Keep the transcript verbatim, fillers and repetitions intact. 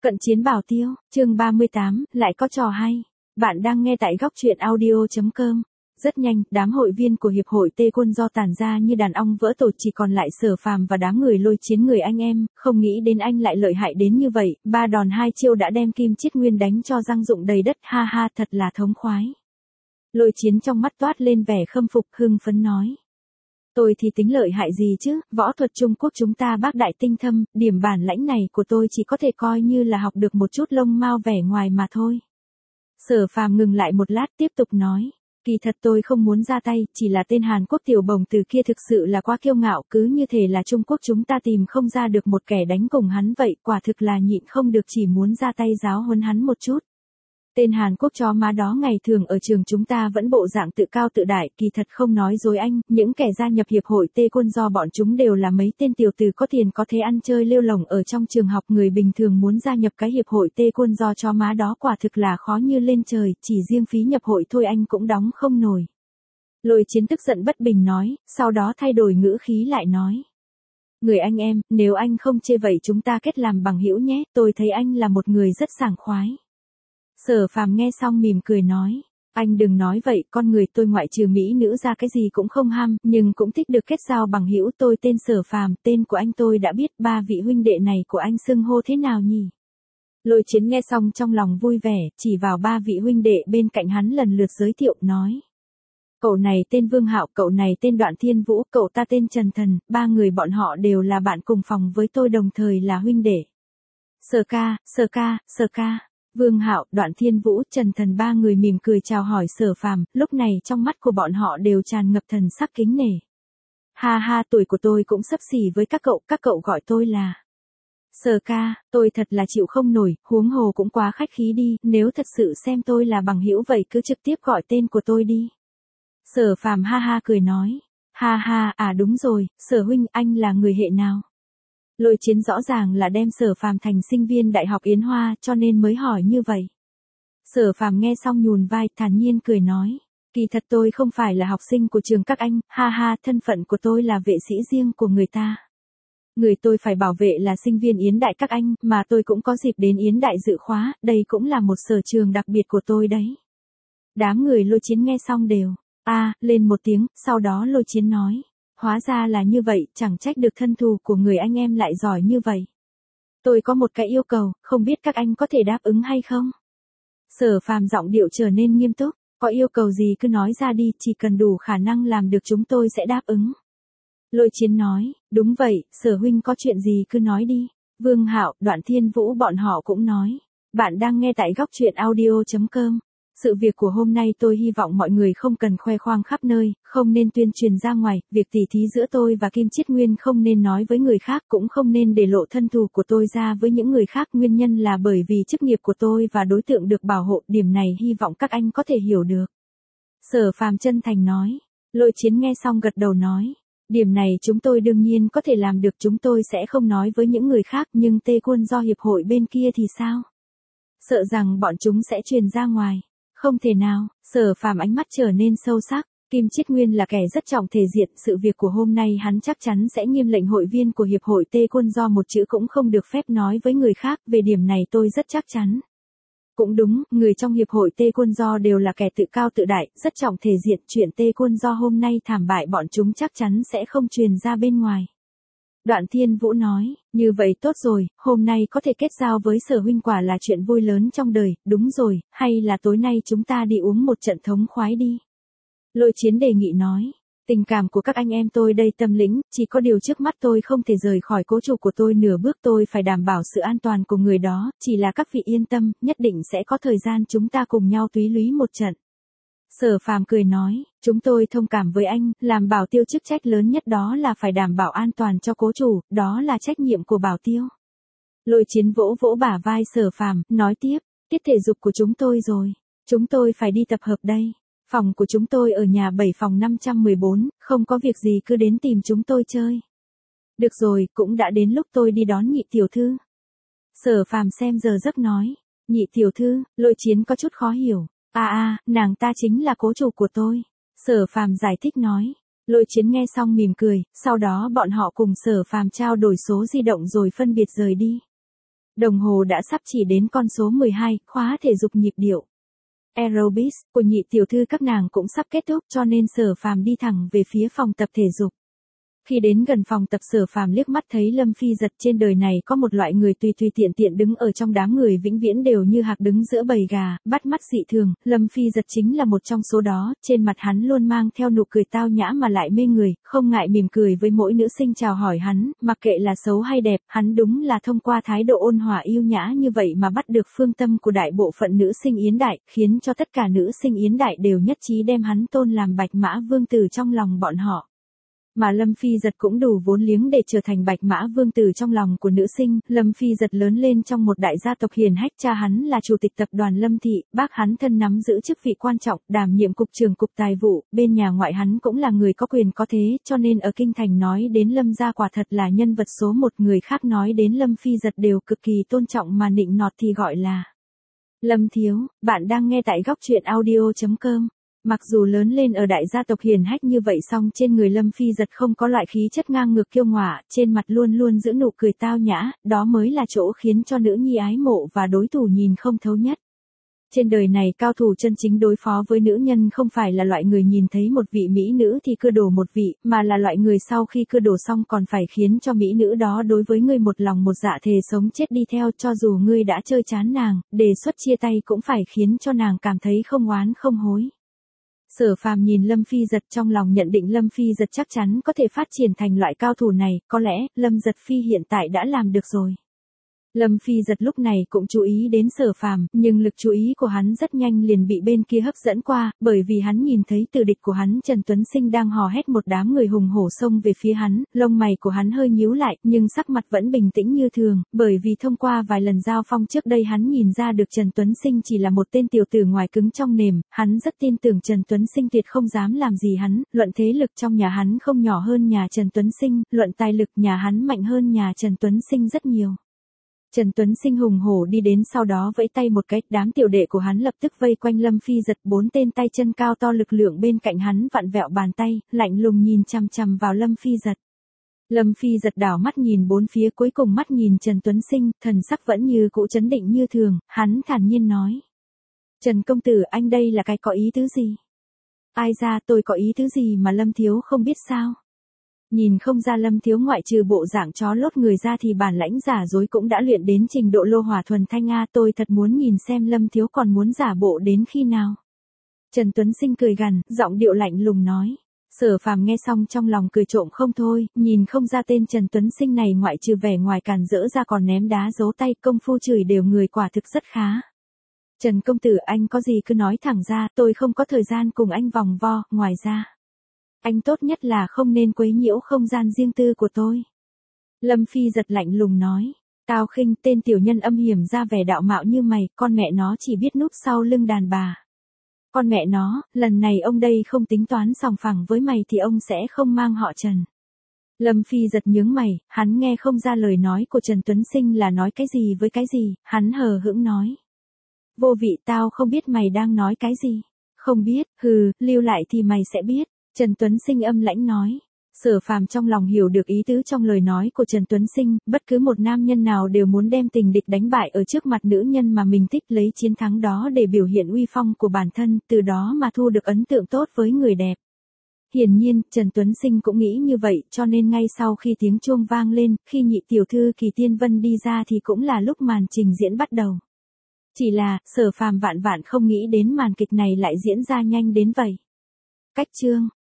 Cận chiến bảo tiêu, chương ba mươi tám, lại có trò hay. Bạn đang nghe tại góc truyện audio chấm com. Rất nhanh, đám hội viên của hiệp hội Tê Quân Do tản ra như đàn ong vỡ tổ, chỉ còn lại Sở Phàm và đám người Lôi Chiến người anh em, không nghĩ đến anh lại lợi hại đến như vậy, ba đòn hai chiêu đã đem Kim Chiết Nguyên đánh cho răng rụng đầy đất, ha ha, thật là thống khoái. Lôi Chiến trong mắt toát lên vẻ khâm phục, hưng phấn nói. Tôi thì tính lợi hại gì chứ, võ thuật Trung Quốc chúng ta bác đại tinh thâm, điểm bản lãnh này của tôi chỉ có thể coi như là học được một chút lông mao vẻ ngoài mà thôi. Sở Phàm ngừng lại một lát tiếp tục nói, kỳ thật tôi không muốn ra tay, chỉ là tên Hàn Quốc tiểu bồng từ kia thực sự là quá kiêu ngạo, cứ như thể là Trung Quốc chúng ta tìm không ra được một kẻ đánh cùng hắn vậy, quả thực là nhịn không được chỉ muốn ra tay giáo huấn hắn một chút. Tên Hàn Quốc chó má đó ngày thường ở trường chúng ta vẫn bộ dạng tự cao tự đại, kỳ thật không nói dối anh, những kẻ gia nhập hiệp hội Tê Quân Do bọn chúng đều là mấy tên tiểu tử có tiền có thế ăn chơi lêu lổng ở trong trường học, người bình thường muốn gia nhập cái hiệp hội Tê Quân Do chó má đó quả thực là khó như lên trời, chỉ riêng phí nhập hội thôi anh cũng đóng không nổi. Lôi Chiến tức giận bất bình nói, sau đó thay đổi ngữ khí lại nói. Người anh em, nếu anh không chê vậy chúng ta kết làm bằng hữu nhé, tôi thấy anh là một người rất sảng khoái. Sở Phàm nghe xong mỉm cười nói, anh đừng nói vậy, con người tôi ngoại trừ mỹ nữ ra cái gì cũng không ham, nhưng cũng thích được kết giao bằng hữu. Tôi tên Sở Phàm, tên của anh tôi đã biết, ba vị huynh đệ này của anh xưng hô thế nào nhỉ? Lôi Chiến nghe xong trong lòng vui vẻ, chỉ vào ba vị huynh đệ bên cạnh hắn lần lượt giới thiệu nói. Cậu này tên Vương Hạo, cậu này tên Đoạn Thiên Vũ, cậu ta tên Trần Thần, ba người bọn họ đều là bạn cùng phòng với tôi đồng thời là huynh đệ. Sở ca, Sở ca, Sở ca. Vương Hạo, Đoạn Thiên Vũ, Trần Thần ba người mỉm cười chào hỏi Sở Phàm, lúc này trong mắt của bọn họ đều tràn ngập thần sắc kính nể. Ha ha, tuổi của tôi cũng xấp xỉ với các cậu, các cậu gọi tôi là Sở ca, tôi thật là chịu không nổi, huống hồ cũng quá khách khí đi, nếu thật sự xem tôi là bằng hữu vậy cứ trực tiếp gọi tên của tôi đi. Sở Phàm ha ha cười nói, ha ha, à đúng rồi, Sở huynh, anh là người hệ nào? Lôi Chiến rõ ràng là đem Sở Phàm thành sinh viên đại học Yến Hoa cho nên mới hỏi như vậy. Sở Phàm nghe xong nhún vai, thản nhiên cười nói, kỳ thật tôi không phải là học sinh của trường các anh, ha ha, thân phận của tôi là vệ sĩ riêng của người ta. Người tôi phải bảo vệ là sinh viên Yến đại các anh, mà tôi cũng có dịp đến Yến đại dự khóa, đây cũng là một sở trường đặc biệt của tôi đấy. Đám người Lôi Chiến nghe xong đều, a, à, lên một tiếng, sau đó Lôi Chiến nói. Hóa ra là như vậy, chẳng trách được thân thù của người anh em lại giỏi như vậy. Tôi có một cái yêu cầu, không biết các anh có thể đáp ứng hay không? Sở Phàm giọng điệu trở nên nghiêm túc, có yêu cầu gì cứ nói ra đi, chỉ cần đủ khả năng làm được chúng tôi sẽ đáp ứng. Lôi Chiến nói, đúng vậy, Sở huynh có chuyện gì cứ nói đi. Vương Hạo, Đoạn Thiên Vũ bọn họ cũng nói. Bạn đang nghe tại góc truyện audio chấm com. Sự việc của hôm nay tôi hy vọng mọi người không cần khoe khoang khắp nơi, không nên tuyên truyền ra ngoài, việc tỉ thí giữa tôi và Kim Chiết Nguyên không nên nói với người khác, cũng không nên để lộ thân thù của tôi ra với những người khác, nguyên nhân là bởi vì chức nghiệp của tôi và đối tượng được bảo hộ, điểm này hy vọng các anh có thể hiểu được. Sở Phàm chân thành nói, Lôi Chiến nghe xong gật đầu nói, điểm này chúng tôi đương nhiên có thể làm được, chúng tôi sẽ không nói với những người khác, nhưng Tê Quân Do hiệp hội bên kia thì sao? Sợ rằng bọn chúng sẽ truyền ra ngoài. Không thể nào, Sở Phàm ánh mắt trở nên sâu sắc, Kim Chiết Nguyên là kẻ rất trọng thể diện, sự việc của hôm nay hắn chắc chắn sẽ nghiêm lệnh hội viên của hiệp hội Tê Quân Do một chữ cũng không được phép nói với người khác, về điểm này tôi rất chắc chắn. Cũng đúng, người trong hiệp hội Tê Quân Do đều là kẻ tự cao tự đại, rất trọng thể diện, chuyện Tê Quân Do hôm nay thảm bại bọn chúng chắc chắn sẽ không truyền ra bên ngoài. Đoạn Thiên Vũ nói, như vậy tốt rồi, hôm nay có thể kết giao với Sở huynh quả là chuyện vui lớn trong đời, đúng rồi, hay là tối nay chúng ta đi uống một trận thống khoái đi. Lôi Chiến đề nghị nói, tình cảm của các anh em tôi đây tâm lĩnh, chỉ có điều trước mắt tôi không thể rời khỏi cố chủ của tôi nửa bước, tôi phải đảm bảo sự an toàn của người đó, chỉ là các vị yên tâm, nhất định sẽ có thời gian chúng ta cùng nhau túy lúy một trận. Sở Phàm cười nói, chúng tôi thông cảm với anh, làm bảo tiêu chức trách lớn nhất đó là phải đảm bảo an toàn cho cố chủ, đó là trách nhiệm của bảo tiêu. Lôi Chiến vỗ vỗ bả vai Sở Phàm, nói tiếp, tiết thể dục của chúng tôi rồi, chúng tôi phải đi tập hợp đây. Phòng của chúng tôi ở nhà bảy phòng năm trăm mười bốn, không có việc gì cứ đến tìm chúng tôi chơi. Được rồi, cũng đã đến lúc tôi đi đón Nhị tiểu thư. Sở Phàm xem giờ giấc nói, Nhị tiểu thư, Lôi Chiến có chút khó hiểu. À à, nàng ta chính là cố chủ của tôi. Sở Phàm giải thích nói. Lôi Chiến nghe xong mỉm cười, sau đó bọn họ cùng Sở Phàm trao đổi số di động rồi phân biệt rời đi. Đồng hồ đã sắp chỉ đến con số mười hai, khóa thể dục nhịp điệu aerobics của nhị tiểu thư các nàng cũng sắp kết thúc, cho nên Sở Phàm đi thẳng về phía phòng tập thể dục. Khi đến gần phòng tập, Sở Phàm liếc mắt thấy Lâm Phi Giật. Trên đời này có một loại người tùy tùy tiện tiện đứng ở trong đám người vĩnh viễn đều như hạc đứng giữa bầy gà, bắt mắt dị thường. Lâm Phi Giật chính là một trong số đó. Trên mặt hắn luôn mang theo nụ cười tao nhã mà lại mê người, không ngại mỉm cười với mỗi nữ sinh chào hỏi hắn, mặc kệ là xấu hay đẹp, hắn đúng là thông qua thái độ ôn hòa yêu nhã như vậy mà bắt được phương tâm của đại bộ phận nữ sinh Yến Đại, khiến cho tất cả nữ sinh Yến Đại đều nhất trí đem hắn tôn làm Bạch Mã Vương tử trong lòng bọn họ. Mà Lâm Phi Giật cũng đủ vốn liếng để trở thành Bạch Mã Vương tử trong lòng của nữ sinh. Lâm Phi Giật lớn lên trong một đại gia tộc hiền hách, cha hắn là chủ tịch tập đoàn Lâm Thị, bác hắn thân nắm giữ chức vị quan trọng, đảm nhiệm cục trưởng cục tài vụ, bên nhà ngoại hắn cũng là người có quyền có thế, cho nên ở kinh thành nói đến Lâm gia quả thật là nhân vật số một, người khác nói đến Lâm Phi Giật đều cực kỳ tôn trọng mà nịnh nọt thì gọi là Lâm thiếu. Bạn đang nghe tại góc truyện audio chấm com. Mặc dù lớn lên ở đại gia tộc hiền hách như vậy song trên người Lâm Phi Giật không có loại khí chất ngang ngược kiêu ngạo, trên mặt luôn luôn giữ nụ cười tao nhã, đó mới là chỗ khiến cho nữ nhi ái mộ và đối thủ nhìn không thấu nhất. Trên đời này cao thủ chân chính đối phó với nữ nhân không phải là loại người nhìn thấy một vị mỹ nữ thì cưa đổ một vị, mà là loại người sau khi cưa đổ xong còn phải khiến cho mỹ nữ đó đối với ngươi một lòng một dạ thề sống chết đi theo, cho dù ngươi đã chơi chán nàng, đề xuất chia tay cũng phải khiến cho nàng cảm thấy không oán không hối. Sở Phàm nhìn Lâm Phi Giật, trong lòng nhận định Lâm Phi Giật chắc chắn có thể phát triển thành loại cao thủ này, có lẽ Lâm Giật Phi hiện tại đã làm được rồi. Lâm Phi Giật lúc này cũng chú ý đến Sở Phàm, nhưng lực chú ý của hắn rất nhanh liền bị bên kia hấp dẫn qua, bởi vì hắn nhìn thấy từ địch của hắn Trần Tuấn Sinh đang hò hét một đám người hùng hổ xông về phía hắn, lông mày của hắn hơi nhíu lại, nhưng sắc mặt vẫn bình tĩnh như thường, bởi vì thông qua vài lần giao phong trước đây hắn nhìn ra được Trần Tuấn Sinh chỉ là một tên tiểu tử ngoài cứng trong mềm, hắn rất tin tưởng Trần Tuấn Sinh tuyệt không dám làm gì hắn, luận thế lực trong nhà hắn không nhỏ hơn nhà Trần Tuấn Sinh, luận tài lực nhà hắn mạnh hơn nhà Trần Tuấn Sinh rất nhiều. Trần Tuấn Sinh hùng hổ đi đến, sau đó vẫy tay một cái, đám tiểu đệ của hắn lập tức vây quanh Lâm Phi Giật, bốn tên tay chân cao to lực lượng bên cạnh hắn vặn vẹo bàn tay, lạnh lùng nhìn chằm chằm vào Lâm Phi Giật. Lâm Phi Giật đảo mắt nhìn bốn phía, cuối cùng mắt nhìn Trần Tuấn Sinh, thần sắc vẫn như cũ trấn định như thường, hắn thản nhiên nói: "Trần công tử, anh đây là cái có ý tứ gì?" "Ai ra, tôi có ý tứ gì mà Lâm thiếu không biết sao?" Nhìn không ra Lâm thiếu ngoại trừ bộ dạng chó lốt người ra thì bản lãnh giả dối cũng đã luyện đến trình độ lô hỏa thuần thanh a, tôi thật muốn nhìn xem Lâm thiếu còn muốn giả bộ đến khi nào. Trần Tuấn Sinh cười gằn, giọng điệu lạnh lùng nói. Sở Phàm nghe xong trong lòng cười trộm không thôi, nhìn không ra tên Trần Tuấn Sinh này ngoại trừ vẻ ngoài càn rỡ ra còn ném đá giấu tay, công phu chửi đều người quả thực rất khá. Trần công tử, anh có gì cứ nói thẳng ra, tôi không có thời gian cùng anh vòng vo, ngoài ra anh tốt nhất là không nên quấy nhiễu không gian riêng tư của tôi. Lâm Phi Giật lạnh lùng nói. Cao Khinh, tên tiểu nhân âm hiểm ra vẻ đạo mạo như mày, con mẹ nó chỉ biết núp sau lưng đàn bà. Con mẹ nó, lần này ông đây không tính toán sòng phẳng với mày thì ông sẽ không mang họ Trần. Lâm Phi Giật nhướng mày, hắn nghe không ra lời nói của Trần Tuấn Sinh là nói cái gì với cái gì, hắn hờ hững nói. Vô vị, tao không biết mày đang nói cái gì. Không biết, hừ, lưu lại thì mày sẽ biết. Trần Tuấn Sinh âm lãnh nói. Sở Phàm trong lòng hiểu được ý tứ trong lời nói của Trần Tuấn Sinh, bất cứ một nam nhân nào đều muốn đem tình địch đánh bại ở trước mặt nữ nhân mà mình thích, lấy chiến thắng đó để biểu hiện uy phong của bản thân, từ đó mà thu được ấn tượng tốt với người đẹp. Hiển nhiên, Trần Tuấn Sinh cũng nghĩ như vậy, cho nên ngay sau khi tiếng chuông vang lên, khi nhị tiểu thư Kỳ Tiên Vân đi ra thì cũng là lúc màn trình diễn bắt đầu. Chỉ là, Sở Phàm vạn vạn không nghĩ đến màn kịch này lại diễn ra nhanh đến vậy. Cách chương